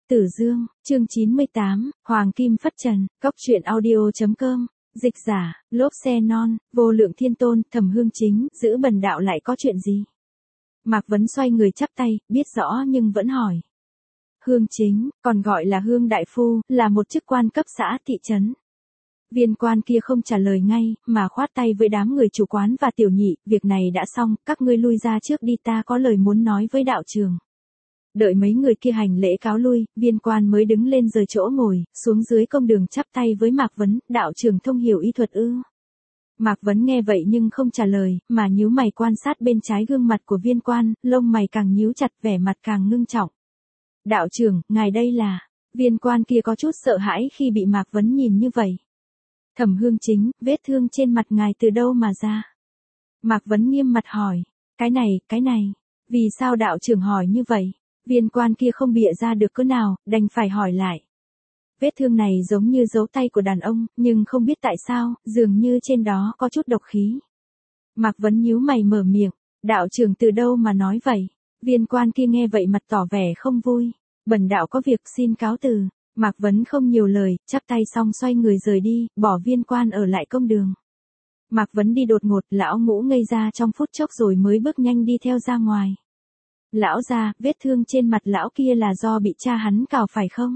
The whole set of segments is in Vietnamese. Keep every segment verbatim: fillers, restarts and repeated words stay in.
Tử Dương, chương chín mươi tám, Hoàng Kim Phất Trần, Cốc truyện audio.com, dịch giả, lốp xe non, vô lượng thiên tôn, Thẩm Hương Chính, giữ bần đạo lại có chuyện gì? Mạc Vấn xoay người chắp tay, biết rõ nhưng vẫn hỏi. Hương Chính, còn gọi là Hương Đại Phu, là một chức quan cấp xã thị trấn. Viên quan kia không trả lời ngay, mà khoát tay với đám người chủ quán và tiểu nhị, việc này đã xong, các ngươi lui ra trước đi, ta có lời muốn nói với đạo trường. Đợi mấy người kia hành lễ cáo lui, viên quan mới đứng lên rời chỗ ngồi, xuống dưới công đường chắp tay với Mạc Vấn, đạo trường thông hiểu y thuật ư. Mạc Vấn nghe vậy nhưng không trả lời, mà nhíu mày quan sát bên trái gương mặt của viên quan, lông mày càng nhíu chặt, vẻ mặt càng ngưng trọng. Đạo trưởng, ngài đây là... Viên quan kia có chút sợ hãi khi bị Mạc Vấn nhìn như vậy. Thẩm Hương Chính, vết thương trên mặt ngài từ đâu mà ra? Mạc Vấn nghiêm mặt hỏi. Cái này, cái này, vì sao đạo trưởng hỏi như vậy? Viên quan kia không bịa ra được cớ nào, đành phải hỏi lại. Vết thương này giống như dấu tay của đàn ông, nhưng không biết tại sao, dường như trên đó có chút độc khí. Mạc Vấn nhíu mày mở miệng, đạo trưởng từ đâu mà nói vậy? Viên quan kia nghe vậy mặt tỏ vẻ không vui. Bần đạo có việc xin cáo từ. Mạc Vấn không nhiều lời, chắp tay xong xoay người rời đi, bỏ viên quan ở lại công đường. Mạc Vấn đi đột ngột, lão Ngũ ngây ra trong phút chốc rồi mới bước nhanh đi theo ra ngoài. Lão gia, vết thương trên mặt lão kia là do bị cha hắn cào phải không?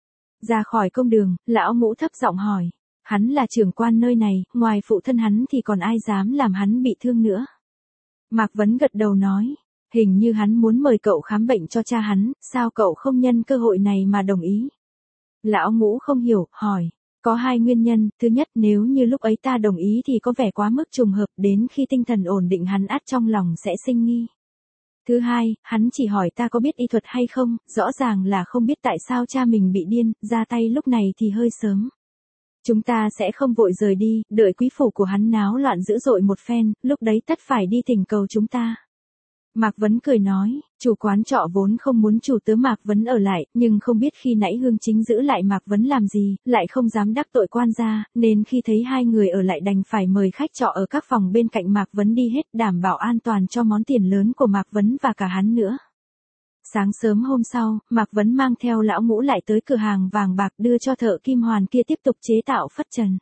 Ra khỏi công đường, lão Ngũ thấp giọng hỏi. Hắn là trưởng quan nơi này, ngoài phụ thân hắn thì còn ai dám làm hắn bị thương nữa? Mạc Vấn gật đầu nói. Hình như hắn muốn mời cậu khám bệnh cho cha hắn, sao cậu không nhân cơ hội này mà đồng ý? Lão Ngũ không hiểu, hỏi. Có hai nguyên nhân, thứ nhất nếu như lúc ấy ta đồng ý thì có vẻ quá mức trùng hợp, đến khi tinh thần ổn định hắn ắt trong lòng sẽ sinh nghi. Thứ hai, hắn chỉ hỏi ta có biết y thuật hay không, rõ ràng là không biết tại sao cha mình bị điên, ra tay lúc này thì hơi sớm. Chúng ta sẽ không vội rời đi, đợi quý phủ của hắn náo loạn dữ dội một phen, lúc đấy tất phải đi thỉnh cầu chúng ta. Mạc Vấn cười nói, chủ quán trọ vốn không muốn chủ tớ Mạc Vấn ở lại, nhưng không biết khi nãy Hương Chính giữ lại Mạc Vấn làm gì, lại không dám đắc tội quan gia, nên khi thấy hai người ở lại đành phải mời khách trọ ở các phòng bên cạnh Mạc Vấn đi hết, đảm bảo an toàn cho món tiền lớn của Mạc Vấn và cả hắn nữa. Sáng sớm hôm sau, Mạc Vấn mang theo lão Ngũ lại tới cửa hàng vàng bạc đưa cho thợ kim hoàn kia tiếp tục chế tạo phất trần.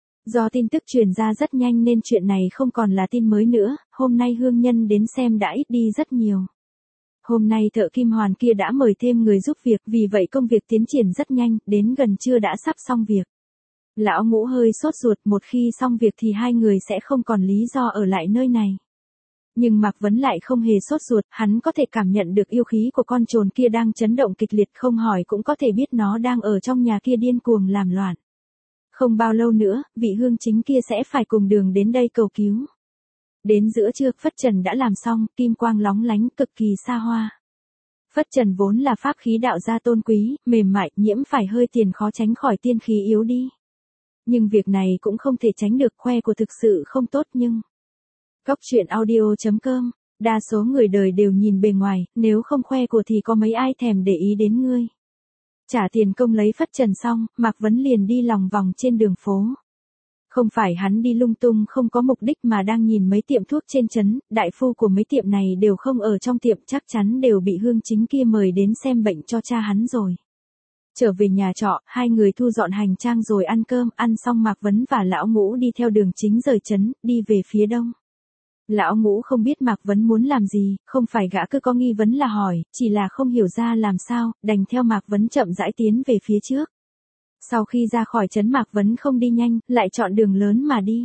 Do tin tức truyền ra rất nhanh nên chuyện này không còn là tin mới nữa, hôm nay hương nhân đến xem đã ít đi rất nhiều. Hôm nay thợ kim hoàn kia đã mời thêm người giúp việc, vì vậy công việc tiến triển rất nhanh, đến gần trưa đã sắp xong việc. Lão Ngũ hơi sốt ruột, một khi xong việc thì hai người sẽ không còn lý do ở lại nơi này. Nhưng Mạc Vấn lại không hề sốt ruột, hắn có thể cảm nhận được yêu khí của con trồn kia đang chấn động kịch liệt, không hỏi cũng có thể biết nó đang ở trong nhà kia điên cuồng làm loạn. Không bao lâu nữa, vị Hương Chính kia sẽ phải cùng đường đến đây cầu cứu. Đến giữa trưa, phất trần đã làm xong, kim quang lóng lánh, cực kỳ xa hoa. Phất trần vốn là pháp khí đạo gia tôn quý, mềm mại, nhiễm phải hơi tiền khó tránh khỏi tiên khí yếu đi. Nhưng việc này cũng không thể tránh được, khoe của thực sự không tốt nhưng... Cốc truyện audio.com, đa số người đời đều nhìn bề ngoài, nếu không khoe của thì có mấy ai thèm để ý đến ngươi. Trả tiền công lấy phất trần xong, Mạc Vấn liền đi lòng vòng trên đường phố. Không phải hắn đi lung tung không có mục đích mà đang nhìn mấy tiệm thuốc trên trấn, đại phu của mấy tiệm này đều không ở trong tiệm, chắc chắn đều bị Hương Chính kia mời đến xem bệnh cho cha hắn rồi. Trở về nhà trọ, hai người thu dọn hành trang rồi ăn cơm, ăn xong Mạc Vấn và lão Ngũ đi theo đường chính rời trấn, đi về phía đông. Lão Ngũ không biết Mạc Vấn muốn làm gì, không phải gã cứ có nghi vấn là hỏi, chỉ là không hiểu ra làm sao, đành theo Mạc Vấn chậm rãi tiến về phía trước. Sau khi ra khỏi trấn Mạc Vấn không đi nhanh, lại chọn đường lớn mà đi.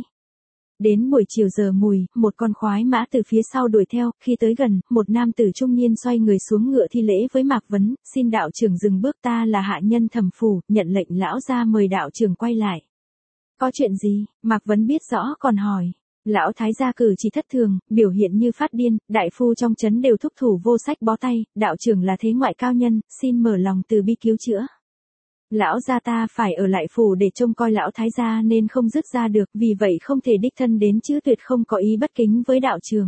Đến buổi chiều giờ mùi, một con khoái mã từ phía sau đuổi theo, khi tới gần, một nam tử trung niên xoay người xuống ngựa thi lễ với Mạc Vấn, xin đạo trưởng dừng bước, ta là hạ nhân Thẩm phủ, nhận lệnh lão ra mời đạo trưởng quay lại. Có chuyện gì? Mạc Vấn biết rõ còn hỏi. Lão thái gia cử chỉ thất thường, biểu hiện như phát điên, đại phu trong trấn đều thúc thủ vô sách bó tay, đạo trưởng là thế ngoại cao nhân, xin mở lòng từ bi cứu chữa. Lão gia ta phải ở lại phủ để trông coi lão thái gia nên không dứt ra được, vì vậy không thể đích thân đến chứ tuyệt không có ý bất kính với đạo trưởng.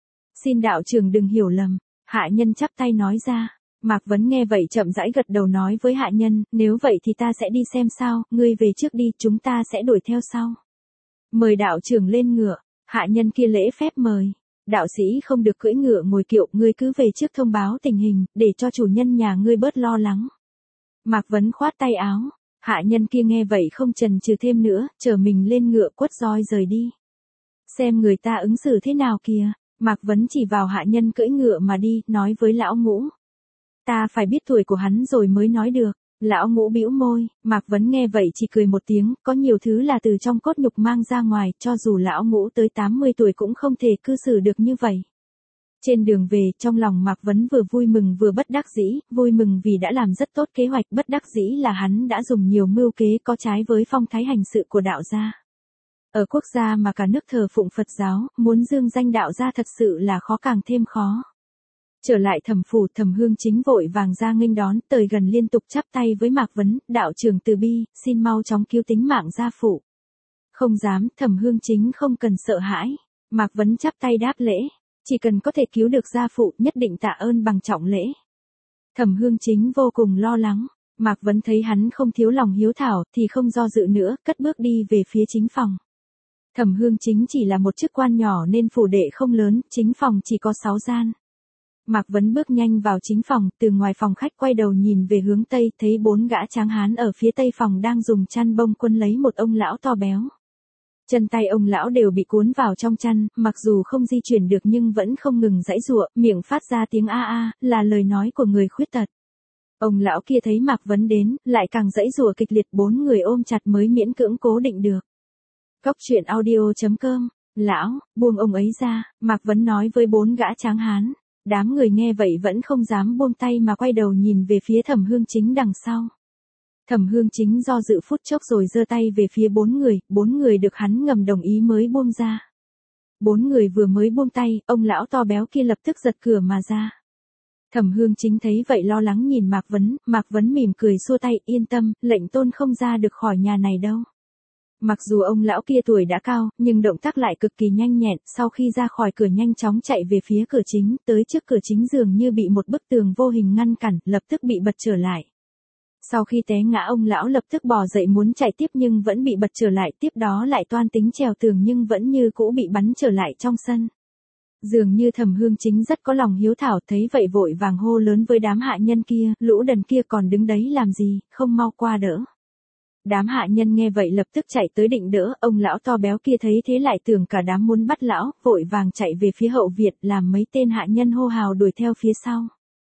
Xin đạo trưởng đừng hiểu lầm, hạ nhân chắp tay nói ra. Mạc Vấn nghe vậy chậm rãi gật đầu nói với hạ nhân, nếu vậy thì ta sẽ đi xem sao, ngươi về trước đi, chúng ta sẽ đuổi theo sau. Mời đạo trưởng lên ngựa, hạ nhân kia lễ phép mời. Đạo sĩ không được cưỡi ngựa ngồi kiệu, ngươi cứ về trước thông báo tình hình, để cho chủ nhân nhà ngươi bớt lo lắng. Mạc Vấn khoát tay áo. Hạ nhân kia nghe vậy không chần chừ thêm nữa, chở mình lên ngựa quất roi rời đi. Xem người ta ứng xử thế nào kìa. Mạc Vấn chỉ vào hạ nhân cưỡi ngựa mà đi, nói với lão Ngũ. Ta phải biết tuổi của hắn rồi mới nói được. Lão Ngũ bĩu môi, Mạc Vấn nghe vậy chỉ cười một tiếng, có nhiều thứ là từ trong cốt nhục mang ra ngoài, cho dù lão Ngũ tới tám mươi tuổi cũng không thể cư xử được như vậy. Trên đường về, trong lòng Mạc Vấn vừa vui mừng vừa bất đắc dĩ, vui mừng vì đã làm rất tốt kế hoạch, bất đắc dĩ là hắn đã dùng nhiều mưu kế có trái với phong thái hành sự của đạo gia. Ở quốc gia mà cả nước thờ phụng Phật giáo, muốn dương danh đạo gia thật sự là khó càng thêm khó. Trở lại Thẩm phủ, Thẩm Hương Chính vội vàng ra nghênh đón, tới gần liên tục chắp tay với Mạc Vấn, đạo trưởng từ bi, xin mau chóng cứu tính mạng gia phụ. Không dám, Thẩm Hương Chính không cần sợ hãi. Mạc Vấn chắp tay đáp lễ, chỉ cần có thể cứu được gia phụ, nhất định tạ ơn bằng trọng lễ. Thẩm Hương Chính vô cùng lo lắng, Mạc Vấn thấy hắn không thiếu lòng hiếu thảo, thì không do dự nữa, cất bước đi về phía chính phòng. Thẩm Hương Chính chỉ là một chức quan nhỏ nên phủ đệ không lớn, chính phòng chỉ có sáu gian. Mạc Vấn bước nhanh vào chính phòng, từ ngoài phòng khách quay đầu nhìn về hướng Tây, thấy bốn gã tráng hán ở phía Tây phòng đang dùng chăn bông quân lấy một ông lão to béo. Chân tay ông lão đều bị cuốn vào trong chăn, mặc dù không di chuyển được nhưng vẫn không ngừng giãy giụa, miệng phát ra tiếng a a, là lời nói của người khuyết tật. Ông lão kia thấy Mạc Vấn đến, lại càng giãy giụa kịch liệt, bốn người ôm chặt mới miễn cưỡng cố định được. Cốc truyện audio chấm com. Lão, buông ông ấy ra, Mạc Vấn nói với bốn gã tráng hán. Đám người nghe vậy vẫn không dám buông tay mà quay đầu nhìn về phía Thẩm Hương Chính đằng sau. Thẩm Hương Chính do dự phút chốc rồi giơ tay về phía bốn người, bốn người được hắn ngầm đồng ý mới buông ra. Bốn người vừa mới buông tay, ông lão to béo kia lập tức giật cửa mà ra. Thẩm Hương Chính thấy vậy lo lắng nhìn Mạc Vấn, Mạc Vấn mỉm cười xua tay, yên tâm, lệnh tôn không ra được khỏi nhà này đâu. Mặc dù ông lão kia tuổi đã cao, nhưng động tác lại cực kỳ nhanh nhẹn, sau khi ra khỏi cửa nhanh chóng chạy về phía cửa chính, tới trước cửa chính dường như bị một bức tường vô hình ngăn cản, lập tức bị bật trở lại. Sau khi té ngã ông lão lập tức bò dậy muốn chạy tiếp nhưng vẫn bị bật trở lại, tiếp đó lại toan tính trèo tường nhưng vẫn như cũ bị bắn trở lại trong sân. Dường như Thẩm Hương Chính rất có lòng hiếu thảo, thấy vậy vội vàng hô lớn với đám hạ nhân kia, lũ đần kia còn đứng đấy làm gì, không mau qua đỡ. Đám hạ nhân nghe vậy lập tức chạy tới định đỡ, ông lão to béo kia thấy thế lại tưởng cả đám muốn bắt lão, vội vàng chạy về phía hậu viện, làm mấy tên hạ nhân hô hào đuổi theo phía sau.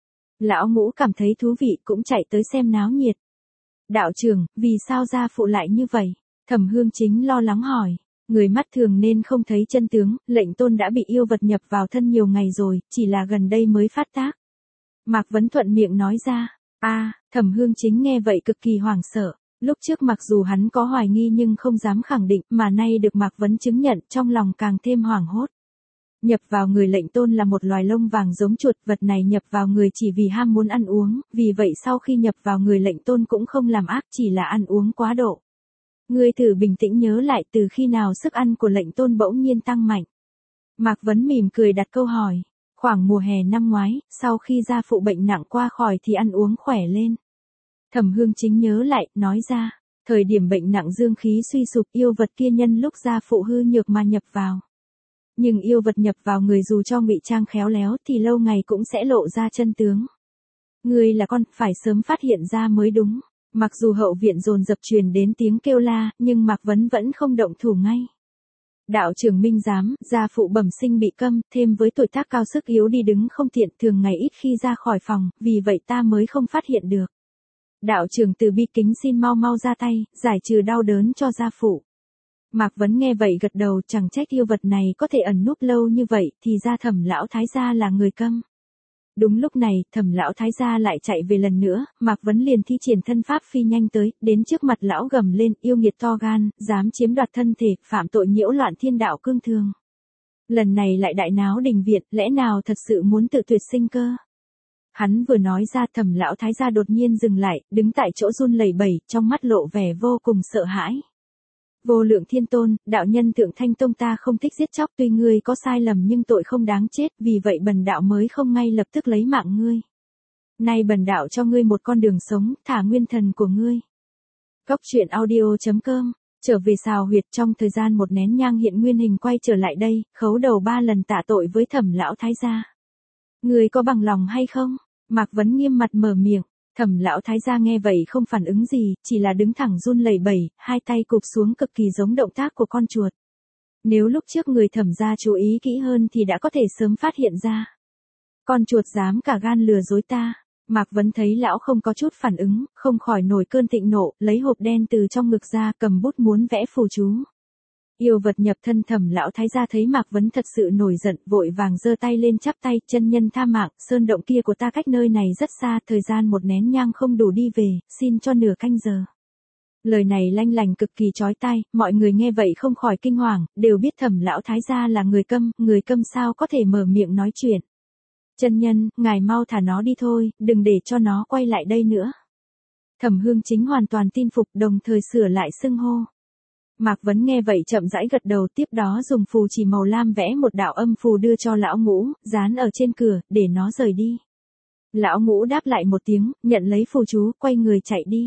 Lão Ngũ cảm thấy thú vị cũng chạy tới xem náo nhiệt. Đạo trưởng, vì sao gia phụ lại như vậy? Thẩm Hương Chính lo lắng hỏi. Người mắt thường nên không thấy chân tướng, lệnh tôn đã bị yêu vật nhập vào thân nhiều ngày rồi, chỉ là gần đây mới phát tác. Mạc Vấn thuận miệng nói ra. A, Thẩm Hương Chính nghe vậy cực kỳ hoảng sợ. Lúc trước mặc dù hắn có hoài nghi nhưng không dám khẳng định, mà nay được Mạc Vấn chứng nhận, trong lòng càng thêm hoảng hốt. Nhập vào người lệnh tôn là một loài lông vàng giống chuột, vật này nhập vào người chỉ vì ham muốn ăn uống, vì vậy sau khi nhập vào người lệnh tôn cũng không làm ác, chỉ là ăn uống quá độ. Ngươi thử bình tĩnh nhớ lại từ khi nào sức ăn của lệnh tôn bỗng nhiên tăng mạnh. Mạc Vấn mỉm cười đặt câu hỏi. Khoảng mùa hè năm ngoái, sau khi gia phụ bệnh nặng qua khỏi thì ăn uống khỏe lên. Thẩm Hương Chính nhớ lại, nói ra, thời điểm bệnh nặng dương khí suy sụp, yêu vật kia nhân lúc gia phụ hư nhược mà nhập vào. Nhưng yêu vật nhập vào người dù cho ngụy trang khéo léo thì lâu ngày cũng sẽ lộ ra chân tướng. Ngươi là con, phải sớm phát hiện ra mới đúng. Mặc dù hậu viện dồn dập truyền đến tiếng kêu la, nhưng Mạc Vấn vẫn không động thủ ngay. Đạo trưởng minh giám, gia phụ bẩm sinh bị câm, thêm với tuổi tác cao sức yếu đi đứng không tiện, thường ngày ít khi ra khỏi phòng, vì vậy ta mới không phát hiện được. Đạo trưởng từ bi kính xin mau mau ra tay, giải trừ đau đớn cho gia phụ. Mạc Vấn nghe vậy gật đầu, chẳng trách yêu vật này có thể ẩn núp lâu như vậy, thì ra Thẩm lão thái gia là người câm. Đúng lúc này, Thẩm lão thái gia lại chạy về lần nữa, Mạc Vấn liền thi triển thân pháp phi nhanh tới, đến trước mặt lão gầm lên, yêu nghiệt to gan, dám chiếm đoạt thân thể, phạm tội nhiễu loạn thiên đạo cương thường. Lần này lại đại náo đình viện, lẽ nào thật sự muốn tự tuyệt sinh cơ? Hắn vừa nói ra, Thẩm lão thái gia đột nhiên dừng lại, đứng tại chỗ run lẩy bẩy, trong mắt lộ vẻ vô cùng sợ hãi. Vô lượng thiên tôn, đạo nhân Thượng Thanh Tông ta không thích giết chóc, tuy ngươi có sai lầm nhưng tội không đáng chết, vì vậy bần đạo mới không ngay lập tức lấy mạng ngươi. Nay bần đạo cho ngươi một con đường sống, thả nguyên thần của ngươi. Cốc truyện audio chấm com, trở về Sào Huyệt, trong thời gian một nén nhang hiện nguyên hình quay trở lại đây, khấu đầu ba lần tạ tội với Thẩm lão thái gia. Ngươi có bằng lòng hay không? Mạc Vấn nghiêm mặt mở miệng. Thẩm lão thái gia nghe vậy không phản ứng gì, chỉ là đứng thẳng run lẩy bẩy, hai tay cụp xuống cực kỳ giống động tác của con chuột. Nếu lúc trước người thẩm gia chú ý kỹ hơn thì đã có thể sớm phát hiện ra. Con chuột dám cả gan lừa dối ta. Mạc Vấn thấy lão không có chút phản ứng, không khỏi nổi cơn thịnh nộ, lấy hộp đen từ trong ngực ra, cầm bút muốn vẽ phù chú. Yêu vật nhập thân thẩm lão thái gia thấy Mạc Vấn thật sự nổi giận, vội vàng giơ tay lên chắp tay, chân nhân tha mạng, sơn động kia của ta cách nơi này rất xa, thời gian một nén nhang không đủ đi về, xin cho nửa canh giờ. Lời này lanh lành cực kỳ chói tai, mọi người nghe vậy không khỏi kinh hoàng, đều biết thẩm lão thái gia là người câm, người câm sao có thể mở miệng nói chuyện. Chân nhân, ngài mau thả nó đi thôi, đừng để cho nó quay lại đây nữa. Thẩm Hương Chính hoàn toàn tin phục, đồng thời sửa lại xưng hô. Mạc Vấn nghe vậy chậm rãi gật đầu, tiếp đó dùng phù chỉ màu lam vẽ một đạo âm phù đưa cho lão ngũ, dán ở trên cửa, để nó rời đi. Lão ngũ đáp lại một tiếng, nhận lấy phù chú, quay người chạy đi.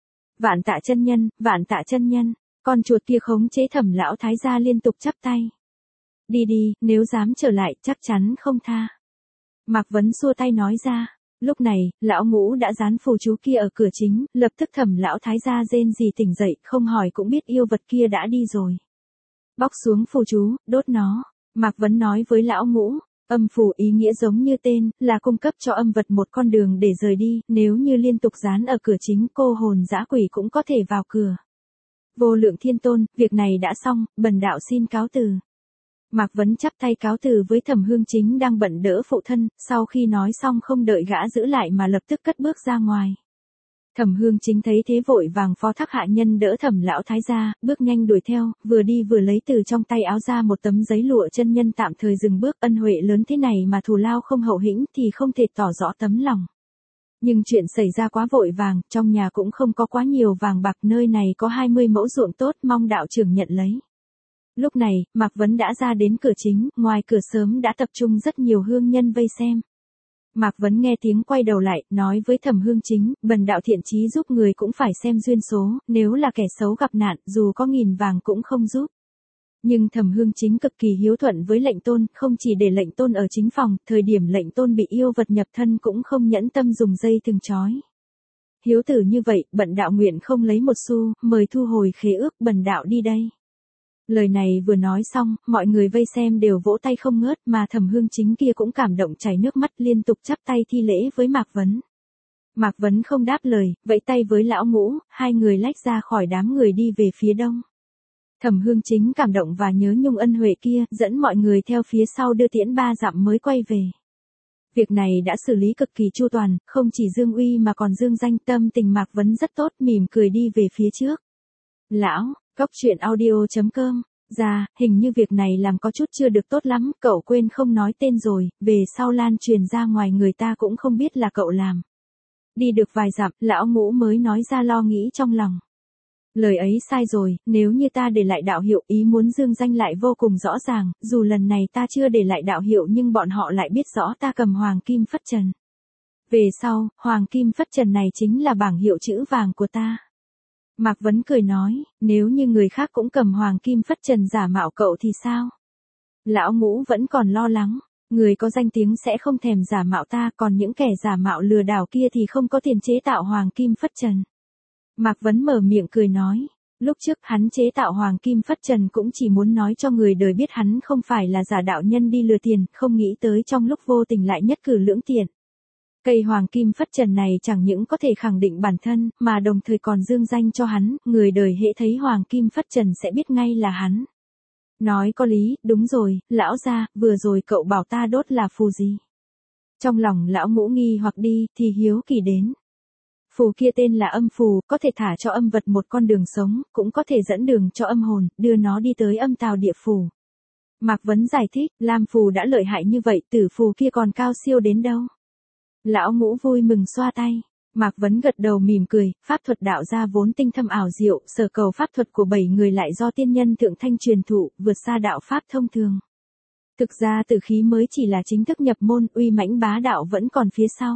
Vạn tạ chân nhân, vạn tạ chân nhân, con chuột kia khống chế thẩm lão thái gia liên tục chắp tay. Đi đi, nếu dám trở lại, chắc chắn không tha. Mạc Vấn xua tay nói ra. Lúc này, lão ngũ đã dán phù chú kia ở cửa chính, lập tức thẩm lão thái gia rên rỉ tỉnh dậy, không hỏi cũng biết yêu vật kia đã đi rồi. Bóc xuống phù chú, đốt nó. Mạc Vấn nói với lão ngũ, âm phù ý nghĩa giống như tên, là cung cấp cho âm vật một con đường để rời đi, nếu như liên tục dán ở cửa chính, cô hồn dã quỷ cũng có thể vào cửa. Vô Lượng Thiên Tôn, việc này đã xong, bần đạo xin cáo từ. Mạc Vấn chắp tay cáo từ với Thẩm Hương Chính đang bận đỡ phụ thân, sau khi nói xong không đợi gã giữ lại mà lập tức cất bước ra ngoài. Thẩm Hương Chính thấy thế vội vàng phó thác hạ nhân đỡ Thẩm lão thái gia, bước nhanh đuổi theo, vừa đi vừa lấy từ trong tay áo ra một tấm giấy lụa, chân nhân tạm thời dừng bước, ân huệ lớn thế này mà thù lao không hậu hĩnh thì không thể tỏ rõ tấm lòng. Nhưng chuyện xảy ra quá vội vàng, trong nhà cũng không có quá nhiều vàng bạc, nơi này có hai mươi mẫu ruộng tốt, mong đạo trưởng nhận lấy. Lúc này, Mạc Vấn đã ra đến cửa chính, ngoài cửa sớm đã tập trung rất nhiều hương nhân vây xem. Mạc Vấn nghe tiếng quay đầu lại, nói với Thẩm Hương Chính, bần đạo thiện chí giúp người cũng phải xem duyên số, nếu là kẻ xấu gặp nạn, dù có nghìn vàng cũng không giúp. Nhưng Thẩm Hương Chính cực kỳ hiếu thuận với lệnh tôn, không chỉ để lệnh tôn ở chính phòng, thời điểm lệnh tôn bị yêu vật nhập thân cũng không nhẫn tâm dùng dây thừng trói. Hiếu tử như vậy, bần đạo nguyện không lấy một xu, mời thu hồi khế ước, bần đạo đi đây. Lời này vừa nói xong, mọi người vây xem đều vỗ tay không ngớt, mà Thẩm Hương Chính kia cũng cảm động chảy nước mắt, liên tục chắp tay thi lễ với Mạc Vấn. Mạc Vấn không đáp lời, vẫy tay với lão ngũ, hai người lách ra khỏi đám người đi về phía đông. Thẩm Hương Chính cảm động và nhớ nhung ân huệ kia, dẫn mọi người theo phía sau đưa tiễn ba dặm mới quay về. Việc này đã xử lý cực kỳ chu toàn, không chỉ dương uy mà còn dương danh, tâm tình Mạc Vấn rất tốt, mỉm cười đi về phía trước. Lão, Cóc truyện audio chấm com, ra, hình như việc này làm có chút chưa được tốt lắm, cậu quên không nói tên rồi, về sau lan truyền ra ngoài người ta cũng không biết là cậu làm. Đi được vài dặm, lão ngũ mới nói ra lo nghĩ trong lòng. Lời ấy sai rồi, nếu như ta để lại đạo hiệu, ý muốn dương danh lại vô cùng rõ ràng, dù lần này ta chưa để lại đạo hiệu nhưng bọn họ lại biết rõ ta cầm hoàng kim phất trần. Về sau, hoàng kim phất trần này chính là bảng hiệu chữ vàng của ta. Mạc Vấn cười nói, nếu như người khác cũng cầm hoàng kim phất trần giả mạo cậu thì sao? Lão ngũ vẫn còn lo lắng, người có danh tiếng sẽ không thèm giả mạo ta, còn những kẻ giả mạo lừa đảo kia thì không có tiền chế tạo hoàng kim phất trần. Mạc Vấn mở miệng cười nói, lúc trước hắn chế tạo hoàng kim phất trần cũng chỉ muốn nói cho người đời biết hắn không phải là giả đạo nhân đi lừa tiền, không nghĩ tới trong lúc vô tình lại nhất cử lưỡng tiện. Cây hoàng kim phất trần này chẳng những có thể khẳng định bản thân, mà đồng thời còn dương danh cho hắn, người đời hễ thấy hoàng kim phất trần sẽ biết ngay là hắn. Nói có lý, đúng rồi, lão gia, vừa rồi cậu bảo ta đốt là phù gì? Trong lòng lão ngũ nghi hoặc đi, thì hiếu kỳ đến. Phù kia tên là âm phù, có thể thả cho âm vật một con đường sống, cũng có thể dẫn đường cho âm hồn, đưa nó đi tới âm tào địa phủ. Mạc Vấn giải thích, lam phù đã lợi hại như vậy, tử phù kia còn cao siêu đến đâu? Lão ngũ vui mừng xoa tay. Mạc Vấn gật đầu mỉm cười, pháp thuật đạo gia vốn tinh thâm ảo diệu, sở cầu pháp thuật của bảy người lại do tiên nhân thượng thanh truyền thụ, vượt xa đạo pháp thông thường. Thực ra tử khí mới chỉ là chính thức nhập môn, uy mãnh bá đạo vẫn còn phía sau.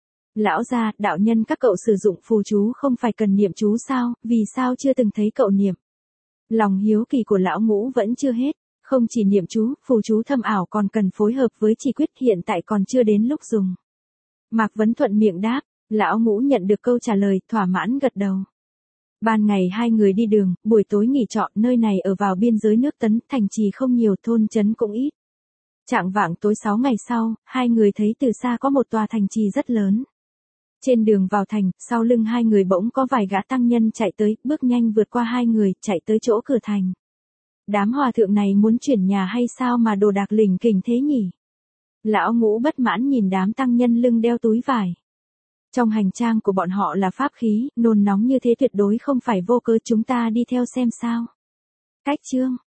Lão gia, đạo nhân các cậu sử dụng phù chú không phải cần niệm chú sao, vì sao chưa từng thấy cậu niệm? Lòng hiếu kỳ của lão ngũ vẫn chưa hết, không chỉ niệm chú, phù chú thâm ảo còn cần phối hợp với chỉ quyết, hiện tại còn chưa đến lúc dùng. Mạc Vấn thuận miệng đáp, Lão Ngũ nhận được câu trả lời, thỏa mãn gật đầu. Ban ngày hai người đi đường, buổi tối nghỉ trọ, nơi này ở vào biên giới nước Tấn, thành trì không nhiều, thôn trấn cũng ít. Chạng vạng tối sáu ngày sau, hai người thấy từ xa có một tòa thành trì rất lớn. Trên đường vào thành, sau lưng hai người bỗng có vài gã tăng nhân chạy tới, bước nhanh vượt qua hai người, chạy tới chỗ cửa thành. Đám hòa thượng này muốn chuyển nhà hay sao mà đồ đạc lỉnh kỉnh thế nhỉ? Lão Ngũ bất mãn nhìn đám tăng nhân lưng đeo túi vải. Trong hành trang của bọn họ là pháp khí, nôn nóng như thế tuyệt đối không phải vô cớ, chúng ta đi theo xem sao. Cách chương